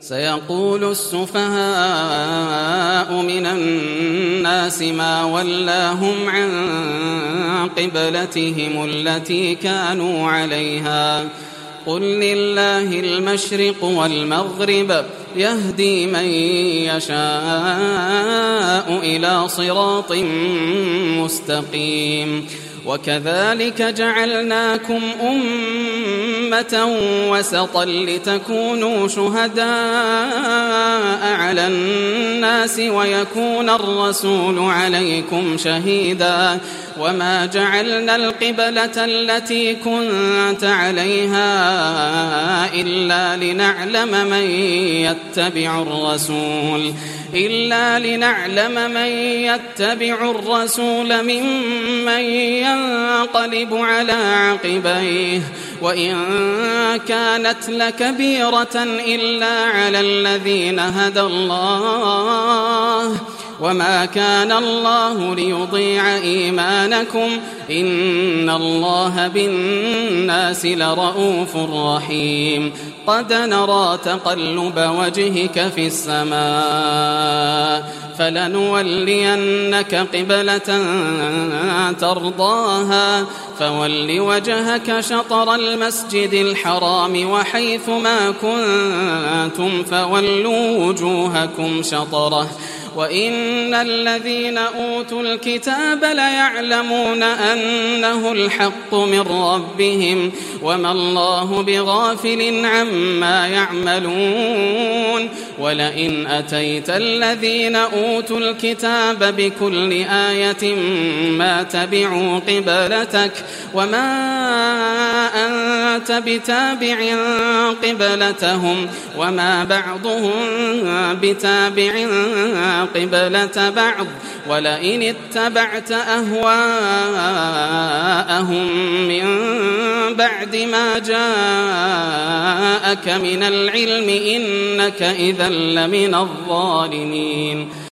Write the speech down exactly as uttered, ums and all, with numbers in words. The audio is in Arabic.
سيقول السفهاء من الناس ما ولاهم عن قبلتهم التي كانوا عليها قل لله المشرق والمغرب يهدي من يشاء إلى صراط مستقيم وكذلك جعلناكم أمة وسطا لتكونوا شهداء على الناس ويكون الرسول عليكم شهيدا وما جعلنا القبلة التي كنت عليها إلا لنعلم من يتبع الرسول إلا لنعلم من يتبع الرسول ممن ينقلب على عقبيه وإن كانت لكبيرة إلا على الذين هدى الله وما كان الله ليضيع إيمانكم إن الله بالناس لرؤوف رحيم قد نرى تقلب وجهك في السماء فلنولينك قبلة ترضاها فول وجهك شطر المسجد الحرام وحيث ما كنتم فولوا وجوهكم شطره وإن الذين أوتوا الكتاب ليعلمون أنه الحق من ربهم وما الله بغافل عما يعملون ولئن أتيت الذين أوتوا الكتاب بكل آية ما تبعوا قبلتك وما أنت بتابع قبلتهم وما بعضهم بتابع قبلة بعض ولئن اتبعت أهواءهم من بعد ما جاءك من العلم إنك إذا لمن الظالمين.